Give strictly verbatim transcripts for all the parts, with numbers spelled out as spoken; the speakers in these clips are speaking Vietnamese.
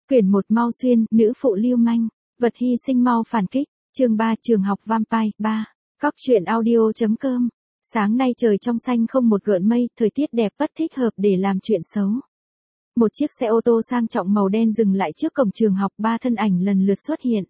Quyển một Mau Xuyên, nữ phụ lưu manh, vật hy sinh mau phản kích, chương ba trường học vampire, ba. Cóc truyện audio.com. Sáng nay trời trong xanh không một gợn mây, thời tiết đẹp bất thích hợp để làm chuyện xấu. Một chiếc xe ô tô sang trọng màu đen dừng lại trước cổng trường học, ba thân ảnh lần lượt xuất hiện.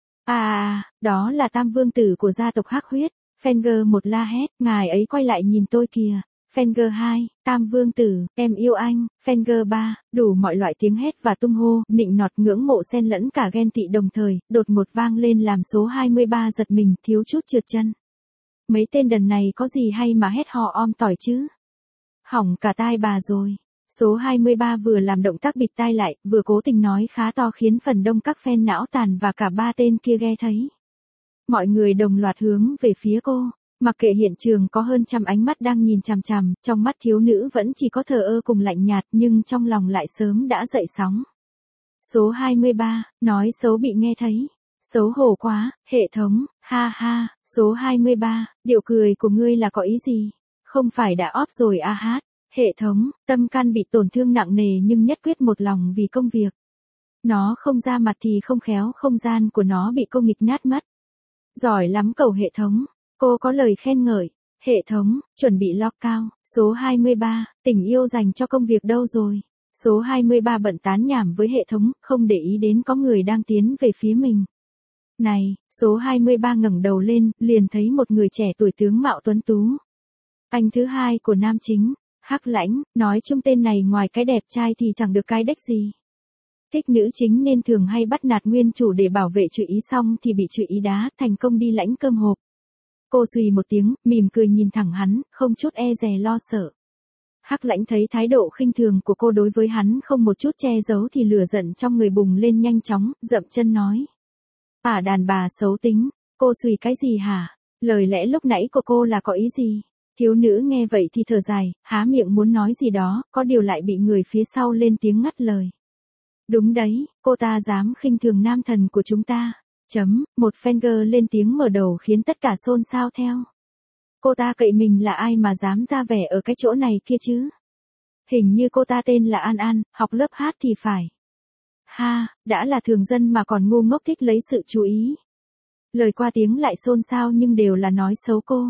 À, đó là Tam Vương Tử của gia tộc Hắc Huyết. Fenger một la hét, ngài ấy quay lại nhìn tôi kìa. Fenger hai, Tam Vương Tử, em yêu anh. Fenger ba, đủ mọi loại tiếng hét và tung hô, nịnh nọt ngưỡng mộ xen lẫn cả ghen tị đồng thời, đột ngột vang lên làm số hai mươi ba giật mình, thiếu chút trượt chân. Mấy tên đần này có gì hay mà hét hò om tỏi chứ? Hỏng cả tai bà rồi. Số hai mươi ba vừa làm động tác bịt tai lại, vừa cố tình nói khá to khiến phần đông các fan não tàn và cả ba tên kia nghe thấy. Mọi người đồng loạt hướng về phía cô. Mặc kệ hiện trường có hơn trăm ánh mắt đang nhìn chằm chằm, trong mắt thiếu nữ vẫn chỉ có thờ ơ cùng lạnh nhạt, nhưng trong lòng lại sớm đã dậy sóng. Số hai mươi ba, nói xấu bị nghe thấy. Xấu hổ quá, hệ thống, ha ha, số hai mươi ba, điệu cười của ngươi là có ý gì? Không phải đã óp rồi à hát? Hệ thống, tâm can bị tổn thương nặng nề nhưng nhất quyết một lòng vì công việc. Nó không ra mặt thì không khéo, không gian của nó bị cô nghịch nát mất. Giỏi lắm cậu hệ thống. Cô có lời khen ngợi. Hệ thống, chuẩn bị lock cao. Số hai mươi ba, tình yêu dành cho công việc đâu rồi? Số hai mươi ba bận tán nhảm với hệ thống, không để ý đến có người đang tiến về phía mình. Này, số hai mươi ba ngẩng đầu lên, liền thấy một người trẻ tuổi tướng mạo tuấn tú. Anh thứ hai của nam chính, Hắc Lãnh, nói chung tên này ngoài cái đẹp trai thì chẳng được cái đếch gì. Thích nữ chính nên thường hay bắt nạt nguyên chủ để bảo vệ chữ ý, xong thì bị chữ ý đá, thành công đi lãnh cơm hộp. Cô xùy một tiếng, mỉm cười nhìn thẳng hắn, không chút e dè lo sợ. Hắc Lãnh thấy thái độ khinh thường của cô đối với hắn không một chút che giấu thì lửa giận trong người bùng lên nhanh chóng, dậm chân nói. À đàn bà xấu tính, cô xùy cái gì hả? Lời lẽ lúc nãy của cô là có ý gì? Thiếu nữ nghe vậy thì thở dài, há miệng muốn nói gì đó, có điều lại bị người phía sau lên tiếng ngắt lời. Đúng đấy, cô ta dám khinh thường nam thần của chúng ta. Chấm, một Fenger lên tiếng mở đầu khiến tất cả xôn xao theo. Cô ta cậy mình là ai mà dám ra vẻ ở cái chỗ này kia chứ? Hình như cô ta tên là An An, học lớp hát thì phải. Ha, đã là thường dân mà còn ngu ngốc thích lấy sự chú ý. Lời qua tiếng lại xôn xao nhưng đều là nói xấu cô.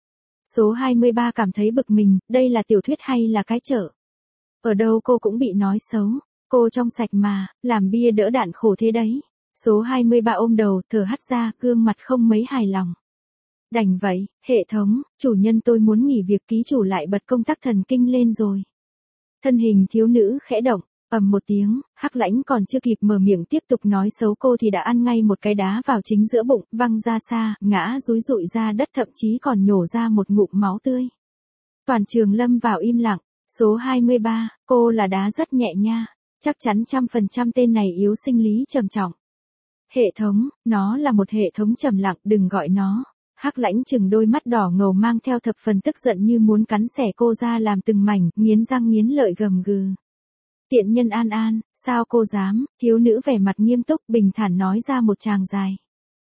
Số hai mươi ba cảm thấy bực mình, đây là tiểu thuyết hay là cái chợ? Ở đâu cô cũng bị nói xấu. Cô trong sạch mà, làm bia đỡ đạn khổ thế đấy. Số hai mươi ba ôm đầu, thở hắt ra, gương mặt không mấy hài lòng. Đành vậy, hệ thống, chủ nhân tôi muốn nghỉ việc, ký chủ lại bật công tắc thần kinh lên rồi. Thân hình thiếu nữ khẽ động, ầm một tiếng, Hắc Lãnh còn chưa kịp mở miệng tiếp tục nói xấu cô thì đã ăn ngay một cái đá vào chính giữa bụng, văng ra xa, ngã rúi rụi ra đất, thậm chí còn nhổ ra một ngụm máu tươi. Toàn trường lâm vào im lặng. Số hai mươi ba, cô là đá rất nhẹ nha. Chắc chắn trăm phần trăm tên này yếu sinh lý trầm trọng. Hệ thống, nó là một hệ thống trầm lặng, đừng gọi nó. Hắc Lãnh chừng đôi mắt đỏ ngầu mang theo thập phần tức giận như muốn cắn xẻ cô ra làm từng mảnh, nghiến răng nghiến lợi gầm gừ. Tiện nhân An An, sao cô dám? Thiếu nữ vẻ mặt nghiêm túc bình thản nói ra một tràng dài.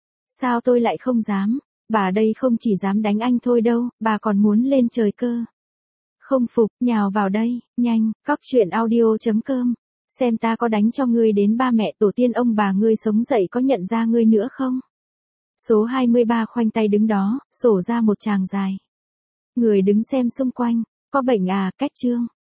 Sao tôi lại không dám? Bà đây không chỉ dám đánh anh thôi đâu, bà còn muốn lên trời cơ. Không phục, nhào vào đây, nhanh, cóc truyện audio.com. Xem ta có đánh cho ngươi đến ba mẹ tổ tiên ông bà ngươi sống dậy có nhận ra ngươi nữa không? Số hai mươi ba khoanh tay đứng đó, sổ ra một tràng dài. Người đứng xem xung quanh, có bệnh à, cách chương.